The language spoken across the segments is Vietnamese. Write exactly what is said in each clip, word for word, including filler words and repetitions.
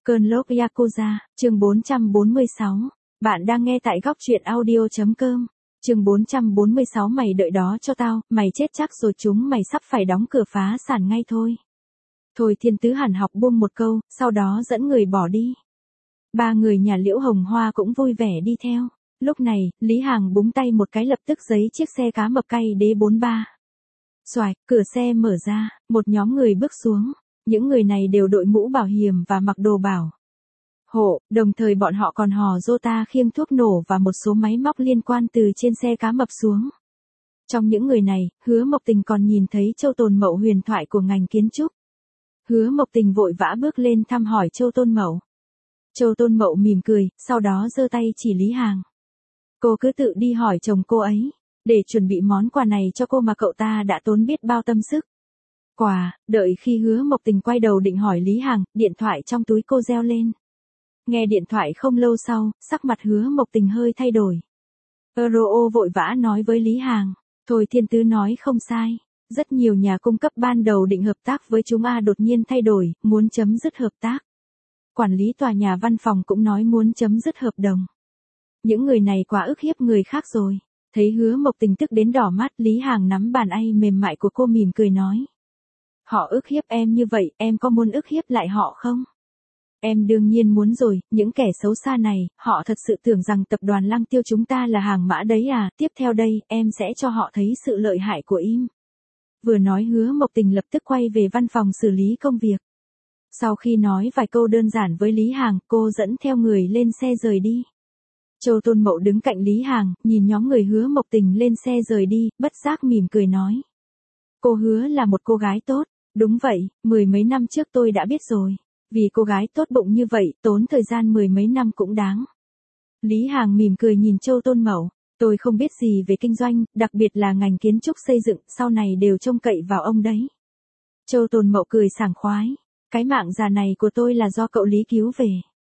Cơn lốc Yakuza, chương bốn trăm bốn mươi sáu. Bạn đang nghe tại góc truyện audio.com. Chương bốn trăm bốn mươi sáu. Mày đợi đó cho tao, mày chết chắc rồi, chúng mày sắp phải đóng cửa phá sản ngay thôi. Thôi Thiên Tứ hẳn học buông một câu, sau đó dẫn người bỏ đi. Ba người nhà Liễu Hồng Hoa cũng vui vẻ đi theo. Lúc này, Lý Hàng búng tay một cái, lập tức giấy chiếc xe cá mập cay đế bốn ba. Xoài, cửa xe mở ra, một nhóm người bước xuống. Những người này đều đội mũ bảo hiểm và mặc đồ bảo hộ, đồng thời bọn họ còn hò rô ta khiêng thuốc nổ và một số máy móc liên quan từ trên xe cá mập xuống. Trong những người này, Hứa Mộc Tình còn nhìn thấy Châu Tồn Mậu, huyền thoại của ngành kiến trúc. Hứa Mộc Tình vội vã bước lên thăm hỏi Châu Tôn Mậu. Châu Tôn Mậu mỉm cười, sau đó giơ tay chỉ Lý Hàng. Cô cứ tự đi hỏi chồng cô ấy, để chuẩn bị món quà này cho cô mà cậu ta đã tốn biết bao tâm sức. Quà, đợi khi Hứa Mộc Tình quay đầu định hỏi Lý Hàng, điện thoại trong túi cô reo lên. Nghe điện thoại không lâu sau, sắc mặt Hứa Mộc Tình hơi thay đổi. Euro vội vã nói với Lý Hàng, thôi Thiên Tứ nói không sai. Rất nhiều nhà cung cấp ban đầu định hợp tác với chúng A đột nhiên thay đổi, muốn chấm dứt hợp tác. Quản lý tòa nhà văn phòng cũng nói muốn chấm dứt hợp đồng. Những người này quá ức hiếp người khác rồi. Thấy Hứa Mộc Tình tức đến đỏ mắt, Lý Hàng nắm bàn tay mềm mại của cô mỉm cười nói. Họ ức hiếp em như vậy, em có muốn ức hiếp lại họ không? Em đương nhiên muốn rồi, những kẻ xấu xa này, họ thật sự tưởng rằng tập đoàn Lăng Tiêu chúng ta là hàng mã đấy à, tiếp theo đây, em sẽ cho họ thấy sự lợi hại của im. Vừa nói Hứa Mộc Tình lập tức quay về văn phòng xử lý công việc. Sau khi nói vài câu đơn giản với Lý Hàng, cô dẫn theo người lên xe rời đi. Châu Tôn Mậu đứng cạnh Lý Hàng, nhìn nhóm người Hứa Mộc Tình lên xe rời đi, bất giác mỉm cười nói. Cô Hứa là một cô gái tốt. Đúng vậy, mười mấy năm trước tôi đã biết rồi. Vì cô gái tốt bụng như vậy, tốn thời gian mười mấy năm cũng đáng. Lý Hàng mỉm cười nhìn Châu Tôn Mậu. Tôi không biết gì về kinh doanh, đặc biệt là ngành kiến trúc xây dựng, sau này đều trông cậy vào ông đấy. Châu Tôn Mậu cười sảng khoái. Cái mạng già này của tôi là do cậu Lý cứu về.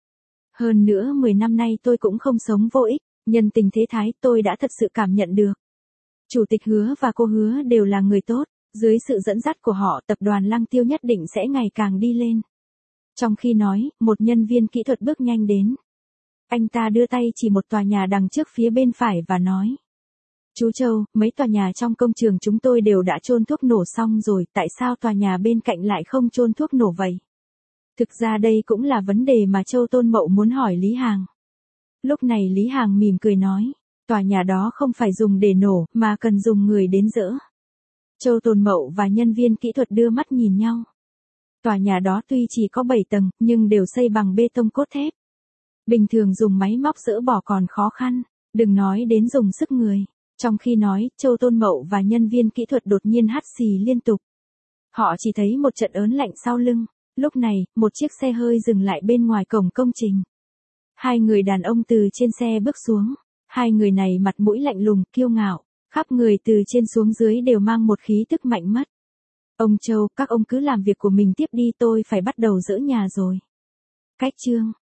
Hơn nữa mười năm nay tôi cũng không sống vô ích, nhân tình thế thái tôi đã thật sự cảm nhận được. Chủ tịch Hứa và cô Hứa đều là người tốt. Dưới sự dẫn dắt của họ, tập đoàn Lăng Tiêu nhất định sẽ ngày càng đi lên. Trong khi nói, một nhân viên kỹ thuật bước nhanh đến. Anh ta đưa tay chỉ một tòa nhà đằng trước phía bên phải và nói. Chú Châu, mấy tòa nhà trong công trường chúng tôi đều đã chôn thuốc nổ xong rồi, tại sao tòa nhà bên cạnh lại không chôn thuốc nổ vậy? Thực ra đây cũng là vấn đề mà Châu Tôn Mậu muốn hỏi Lý Hàng. Lúc này Lý Hàng mỉm cười nói, tòa nhà đó không phải dùng để nổ, mà cần dùng người đến dỡ. Châu Tôn Mậu và nhân viên kỹ thuật đưa mắt nhìn nhau. Tòa nhà đó tuy chỉ có bảy tầng, nhưng đều xây bằng bê tông cốt thép. Bình thường dùng máy móc dỡ bỏ còn khó khăn, đừng nói đến dùng sức người. Trong khi nói, Châu Tôn Mậu và nhân viên kỹ thuật đột nhiên hắt xì liên tục. Họ chỉ thấy một trận ớn lạnh sau lưng. Lúc này, một chiếc xe hơi dừng lại bên ngoài cổng công trình. Hai người đàn ông từ trên xe bước xuống. Hai người này mặt mũi lạnh lùng, kiêu ngạo. Khắp người từ trên xuống dưới đều mang một khí tức mạnh mất. Ông Châu, các ông cứ làm việc của mình tiếp đi, tôi phải bắt đầu dỡ nhà rồi. Cách chương.